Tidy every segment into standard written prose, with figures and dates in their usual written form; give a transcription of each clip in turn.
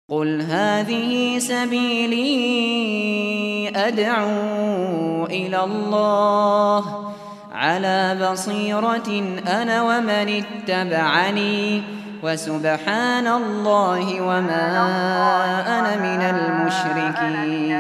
قل هذه سبيلي أدعو إلى الله على بصيرة أنا ومن اتبعني وسبحان الله وما أنا من المشركين.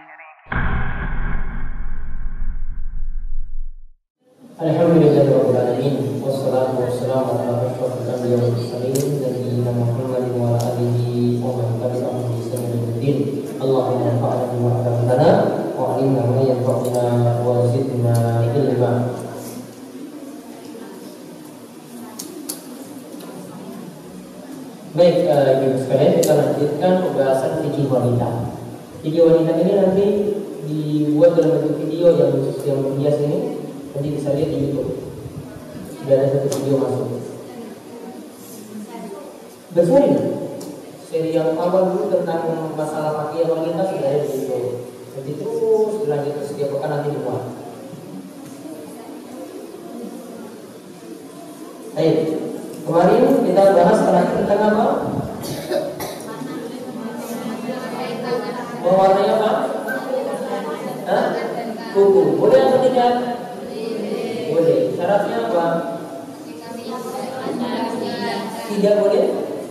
Alhamdulillahirrahmanirrahim. Wassalatu wassalamu ala ashrafil anbiya wal mursalin Nabiyyina Muhammadin wa ala alihi wa man tabi'ahum bi ihsan ila yaumil din. Allahumma anfa'na bima 'allamtana wa 'allimna ma yanfa'una wa zidna ilma. Baik, ibu sekalian, kita lanjutkan pembahasan fikih wanita. Fikih wanita ini nanti dibuat dalam bentuk video yang khusus yang bias ini. Nanti bisa lihat di YouTube. Sudah ada satu video masuk. Berseri seri yang awal dulu tentang masalah pakaian wanita sudah ada di YouTube. Nanti terus berlanjut setiap pekan nanti dimuat. Baik, kemarin kita bahas terakhir tentang apa? Mewarnai apa? Kuku. Boleh atau tidak? Boleh. Syaratnya apa? Tidak boleh.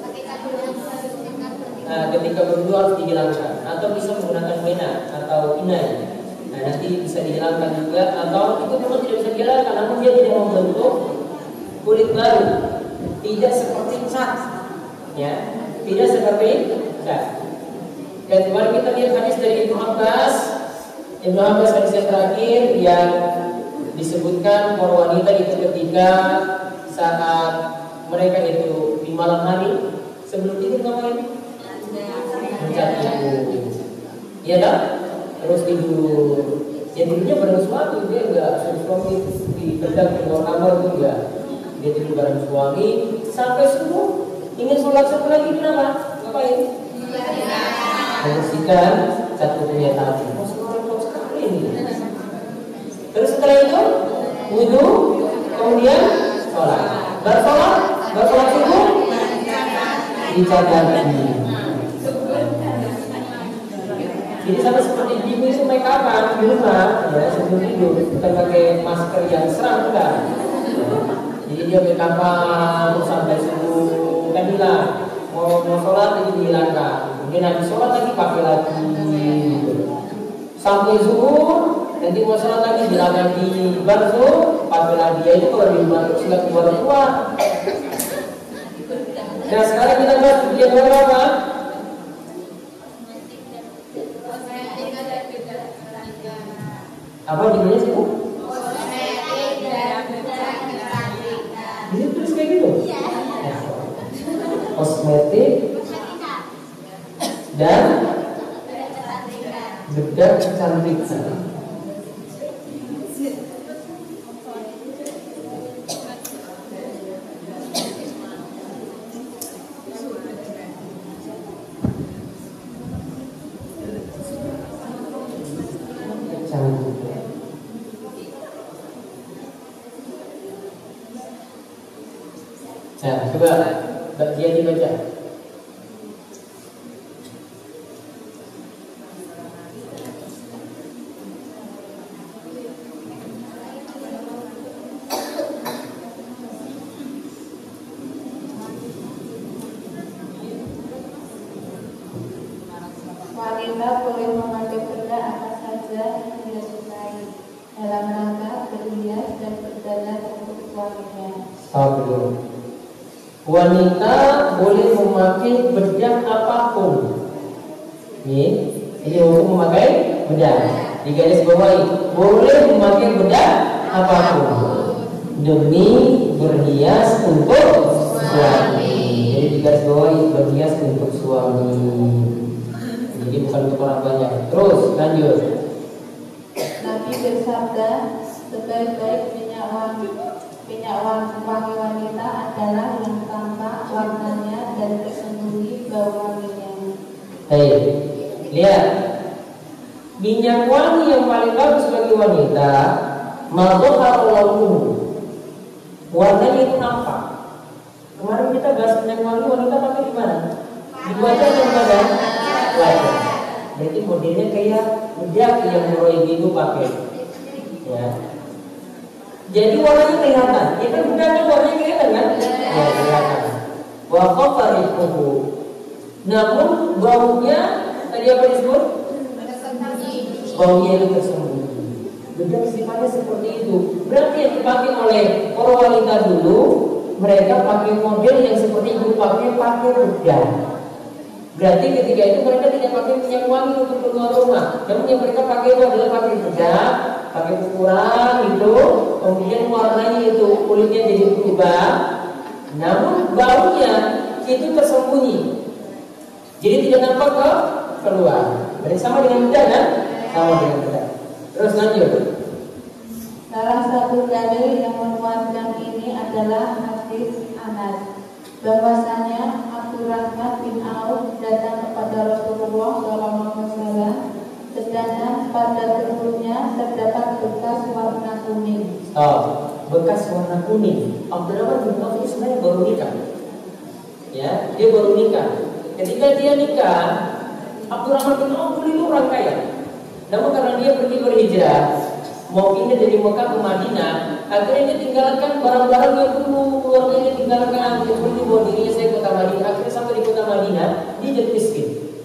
Ketika berdua harus dihilangkan, atau bisa menggunakan henna atau inai. Nanti bisa dihilangkan juga, atau itu memang tidak bisa dihilangkan, namun dia tidak membentuk kulit baru. Tidak seperti cat, ya. Tidak seperti cat. Dan kemarin kita lihat hadis dari Ibnu Abbas. Ibnu Abbas hadis yang terakhir yang disebutkan para wanita itu ketika saat mereka itu di malam hari sebelum tidur ngapain? Mencat kuku. Iya dah? Terus tidur. Ya tidurnya bareng suami, dia enggak suami dipendam di luar kamar itu enggak. Dia tidur bareng suami sampai subuh. Ingin sholat subuh lagi kenapa? Ngapain? Membersihkan cat kukunya tadi. Sekali ini. Terus setelah itu wudu, kemudian sholat. Bersolat subuh, dicat lagi. Jadi sama seperti ibu itu make up-an di rumah, ya sebelum tidur, bukan pakai masker yang serang enggak. Jadi dia make up-an sampai subuh, kan bilang mau sholat lagi dihilangkan. Kemudian habis sholat lagi pakai lagi. Sampai zuhur. Nanti mau sholat lagi bilang lagi barzo, pakai lagi. Ya itu kalau di rumah itu sudah keluar tua. Nah sekarang kita bahas bagian berapa? Apa judulnya sih bu? Ini tulis kayak gitu? Kosmetik dan bedak kecantikan. Nah, coba bagian dibaca. Wanita boleh memakai bedak apa saja yang dia sukai dalam rangka berhias dan berdandan untuk suaminya. Wanita boleh memakai bedak apapun. Ini hukum memakai bedak. Di garis bawahi, boleh memakai bedak apapun demi berhias untuk suami. Jadi di garis bawahi berhias untuk suami. Jadi bukan untuk orang banyak. Terus lanjut. Nabi bersabda, sebaik-baik minyak wangi wanita adalah yang tampak warnanya dan tersembunyi bau wanginya. Hei, lihat. Minyak wangi yang paling bagus bagi wanita, madhhar launuhu. Warnanya itu nampak. Kemarin kita bahas minyak wangi wanita pakai di mana? Di wajah dan badan. modelnya kayak bedak yang Roy gitu pakai. Ya. Jadi warnanya kelihatan. Ya kan bedak kan warnanya kelihatan kan? Ya kelihatan. Wa khafariquhu. Namun baunya tadi apa disebut? Baunya itu tersembunyi. Bedak sifatnya seperti itu. Berarti yang dipakai oleh para wanita dulu, mereka pakai model yang seperti ibu pakai bedak. Berarti ketika itu mereka tidak pakai minyak wangi untuk keluar rumah. Namun yang mereka pakai itu adalah pakai bedak, pakai ukuran itu, kemudian warnanya itu kulitnya jadi berubah. Namun baunya itu tersembunyi. Jadi tidak nampak keluar. Berarti sama dengan bedak kan? Sama dengan bedak. Terus lanjut. Salah satu dalil yang menguatkan ini adalah hadis Anas bahwasanya Abdurrahman bin Auf datang kepada Rasulullah SAW, sedangkan pada tubuhnya terdapat bekas warna kuning. Bekas warna kuning. Abdurrahman bin Auf ini sebenarnya baru nikah. Ya, dia baru nikah. Ketika dia nikah, Abdurrahman bin Auf dulu orang kaya. Namun karena dia pergi berhijrah, mau pindah dari Mekah ke Madinah, akhirnya dia tinggalkan barang-barang yang dulu keluarganya tinggalkan. Dia pergi bawa dirinya saya ke kota Madinah. Akhirnya sampai di kota Madinah, dia jadi miskin.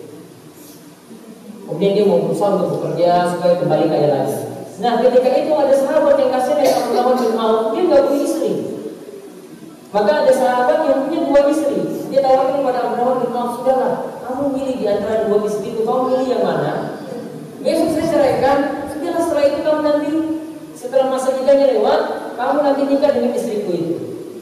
Kemudian dia mau berusaha untuk bekerja supaya kembali kaya lagi. Nah, ketika itu ada sahabat yang kasih dari Abdurrahman bin Auf, dia nggak punya istri. Maka ada sahabat yang punya 2 istri. Dia tawarkan kepada Abdurrahman bin Auf, sudahlah, kamu milih di antara 2 istri itu, kamu milih yang mana? Besok saya ceraikan. Setelah itu kamu nanti, setelah masa nikahnya lewat, kamu nanti nikah dengan istriku itu.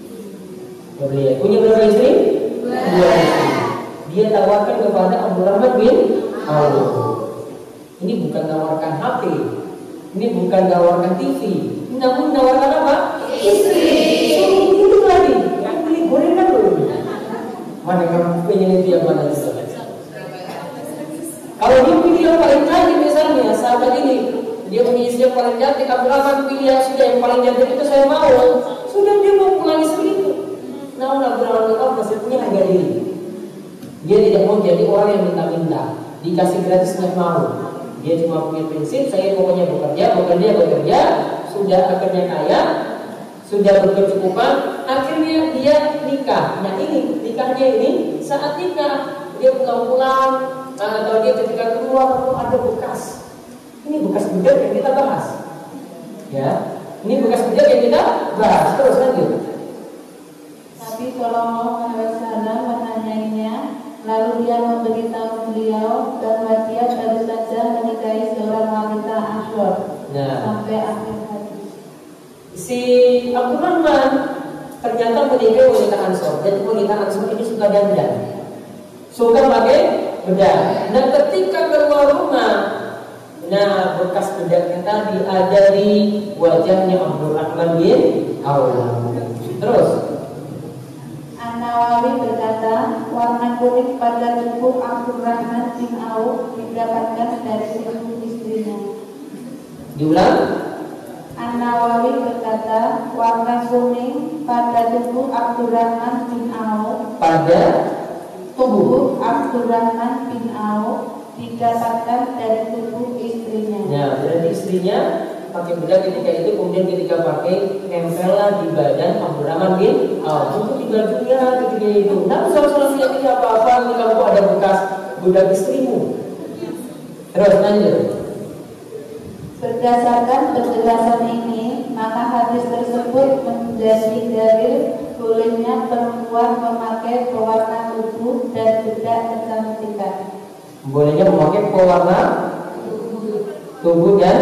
Boleh. Punya berapa istri? 2 istri. Dia tawarkan kepada Abdurrahman bin Auf. Ini bukan tawarkan HP, ini bukan tawarkan TV, namun tawarkan apa? Istri. Suruh hidup lagi. Yang beli gorengan dulu. Mana kamu pengen yang mana? Kalau dia pilih yang paling cantik misalnya, sahabat ini, dia punya istri yang paling cantik, Abdurrahman pilih yang sudah yang paling cantik itu saya mau. Sudah dia mau pulang istri itu. Namun Abdurrahman bin Auf masih punya harga diri. Dia tidak mau jadi orang yang minta-minta, dikasih gratis nggak mau. Dia cuma punya prinsip, saya pokoknya bekerja, sudah akhirnya kaya, sudah berkecukupan, akhirnya dia nikah. Nah ini nikahnya ini saat nikah dia pulang-pulang. Atau dia ketika keluar ada bekas. Ini bekas bedak yang kita bahas. Ya, ini bekas bedak yang kita bahas. Terus lanjut. Nabi Shallallahu Alaihi Wasallam menanyainya, lalu dia memberitahu beliau bahwa dia baru saja menikahi seorang wanita Ansor. Sampai akhir hadis. Si Abdurrahman ternyata menikahi wanita Ansor. Dan wanita Ansor ini suka dandan, suka pakai bedak. Nah ketika keluar rumah, nah bekas bedaknya tadi ada di wajahnya Abdurrahman bin Auf. Terus An-Nawawi berkata, warna kuning pada tubuh Abdurrahman bin Auf didapatkan dari tubuh istrinya. Diulang. An-Nawawi berkata, warna kuning pada tubuh Abdurrahman bin Auf pada tubuh Abdurrahman bin Auf didapatkan dari tubuh istrinya. Ya, berarti istrinya pakai bedak ketika itu, kemudian ketika pakai nempellah di badan Abdurrahman bin Auf untuk di bajunya ketika itu. Namun salah lihat tidak apa-apa, ini kamu ada bekas bedak istrimu. Terus lanjut. Berdasarkan penjelasan ini, maka hadis tersebut menjadi dalil bolehnya perempuan memakai pewarna tubuh dan bedak kecantikan. Bolehnya memakai pewarna tubuh dan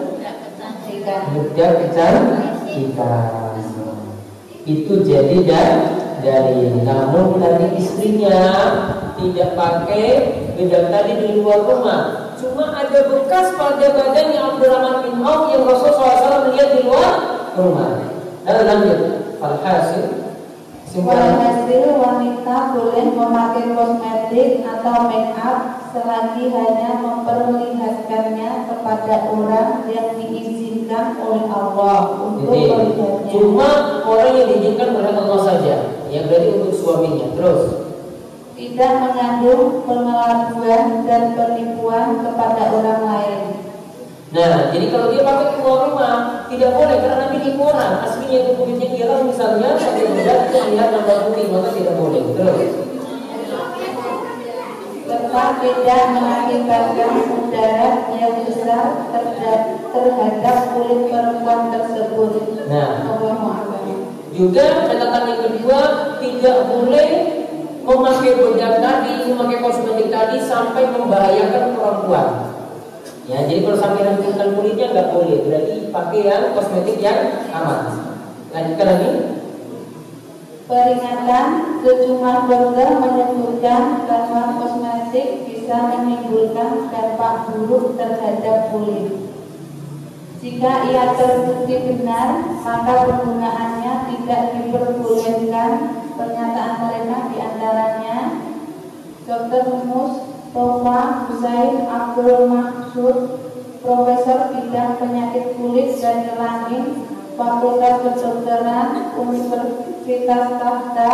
bedak kecantikan. Itu jadi dari. Namun tadi istrinya tidak pakai bedak tadi di luar rumah. Cuma ada bekas pada badannya Abdurrahman bin Auf yang Rasulullah SAW melihat di luar rumah. Lalu lanjut. Walhasil wanita boleh memakai kosmetik atau make up selagi hanya memperlihatkannya kepada orang yang diizinkan oleh Allah untuk melihatnya. Cuma orang yang diizinkan oleh Allah saja, yang berarti untuk suaminya. Terus tidak mengandung pengelabuan dan penipuan kepada orang lain. Nah, jadi kalau dia pakai keluar rumah tidak boleh karena nanti nipu orang. Aslinya itu kulitnya hilang misalnya, tapi tidak terlihat gambar putih, maka tidak boleh. Terus. Serta tidak mengakibatkan mudarat yang besar terhadap kulit perempuan tersebut. Nah, juga catatan yang kedua, tidak boleh memakai bedak tadi, memakai kosmetik tadi sampai membahayakan perempuan. Ya, jadi kalau sampai hancurkan kulitnya nggak boleh. Berarti pakai yang kosmetik yang aman. Lanjutkan lagi. Peringatan sejumlah dokter menyebutkan bahwa kosmetik bisa menimbulkan dampak buruk terhadap kulit. Jika ia terbukti benar, maka penggunaannya tidak diperbolehkan. Pernyataan mereka diantaranya Dr. Mustafa Husain Abdul Maksud, Profesor Bidang Penyakit Kulit dan Kelamin, Fakultas Kedokteran Universitas Tahta,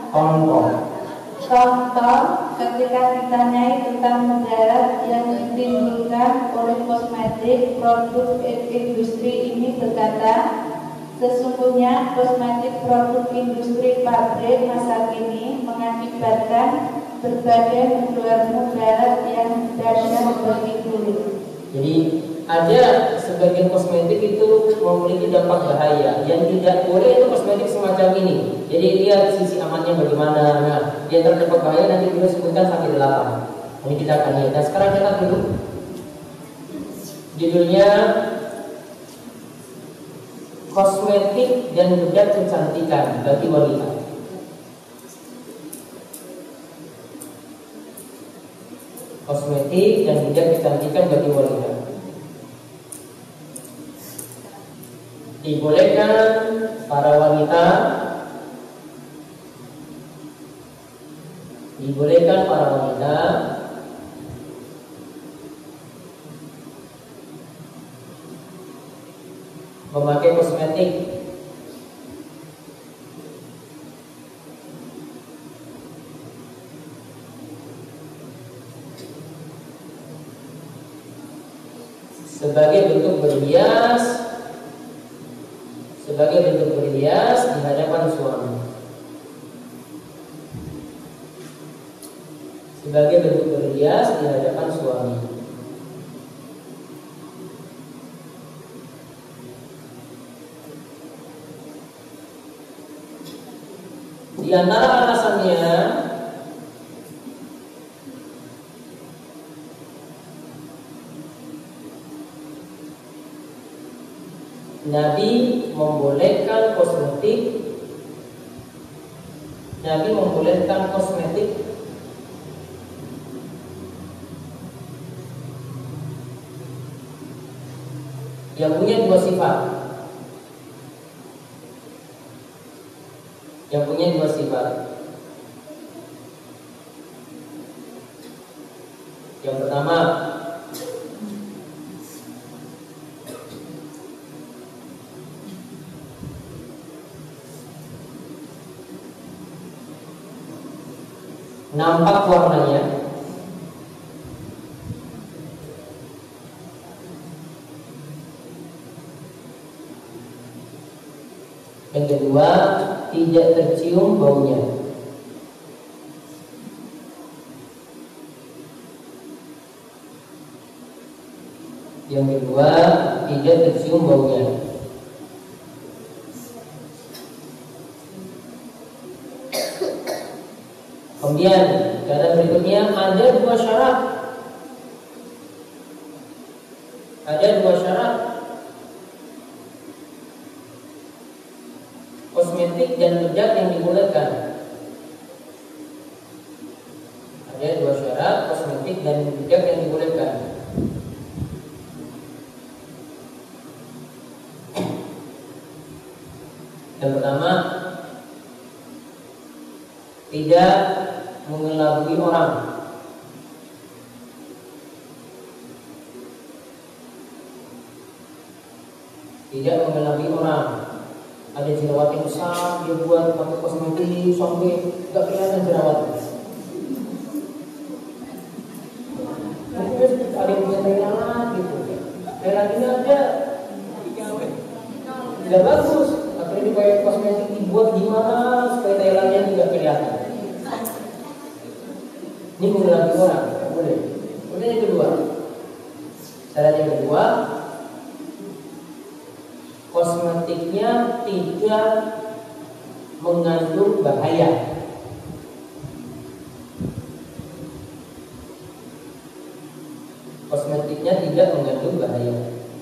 Contoh, ketika ditanyai tentang mudarat yang ditimbulkan oleh kosmetik produk industri ini berkata, sesungguhnya kosmetik produk industri pabrik masa kini mengakibatkan berbagai mudarat yang dahsyat bagi kulit. Jadi ada sebagian kosmetik itu memiliki dampak bahaya. Yang tidak boleh itu kosmetik semacam ini. Jadi lihat sisi amannya bagaimana. Nah, dia terdampak bahaya nanti kita sebutkan sampai 8. Ini kita akan lihat. Nah, sekarang kita dulu. Judulnya kosmetik dan bedak kecantikan bagi wanita. Kosmetik dan bedak kecantikan bagi wanita. Dibolehkan para wanita memakai kosmetik sebagai bentuk berhias di hadapan suami. Sebagai bentuk berhias di hadapan suami. Di antara alasannya Nabi membolehkan kosmetik yang punya dua sifat. Yang pertama, nampak warnanya. Yang kedua, tidak tercium baunya. Kemudian kata berikutnya ada dua syarat. Kosmetik dan bedak yang dibolehkan. Ada dua syarat kosmetik dan bedak yang dibolehkan. Yang pertama, tidak mengelabui orang. Ada jerawat yang besar, dia buat pakai kosmetik sampai nggak kelihatan jerawatnya. ada yang punya Thailand gitu. Thailand ini ada tidak bagus. Akhirnya dipakai kosmetik dibuat gimana supaya Thailandnya tidak kelihatan. Ini mengulangi orang, tidak boleh. Kemudian yang kedua, syarat yang kedua, kosmetiknya tidak mengandung bahaya. Kosmetiknya tidak mengandung bahaya.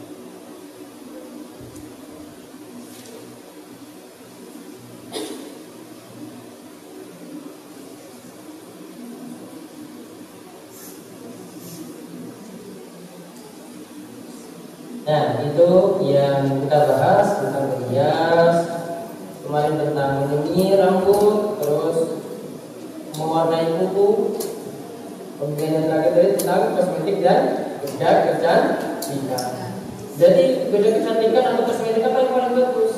Nah, itu yang kita bahas tentang berhias. Kemarin tentang menyemir rambut, terus mewarnai kuku. Kemudian yang terakhir tadi tentang kosmetik dan bedak kecantikan. Jadi bedak kecantikan atau kosmetik apa yang paling bagus?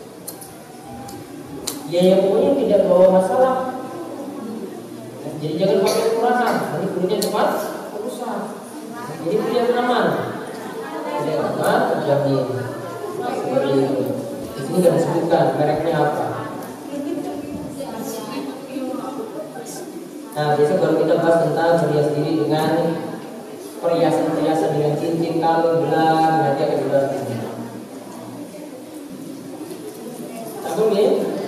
Ya yang pokoknya tidak bawa masalah. Jadi jangan pakai kekerasan, nanti kulitnya cepat rusak. Jadi itu yang aman. Tidak aman, terjamin. Seperti itu. Di sini tidak disebutkan mereknya apa. Nah, besok baru kita bahas tentang berhias diri dengan perhiasan-perhiasan dengan cincin, kalung, gelang, nanti akan dibahas di sini. Langsung nih,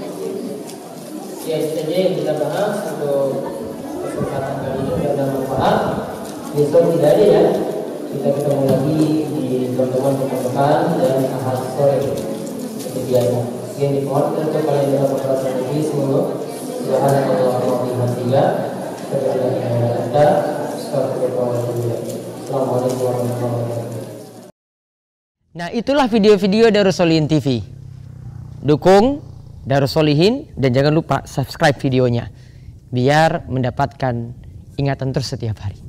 ya itu saja yang kita bahas untuk kesempatan kali ini. Biar ada manfaat. Besok tidak ada ya. Kita ketemu lagi di pertemuan depan dan Ahad sore seperti biasa. Sekian dimohon untuk kalian dalam perasaan ini semoga subhanallah wa bihamdihi. Nah, itulah video-video Darus Sholihin TV. Dukung Darus Sholihin dan jangan lupa subscribe videonya biar mendapatkan ingatan terus setiap hari.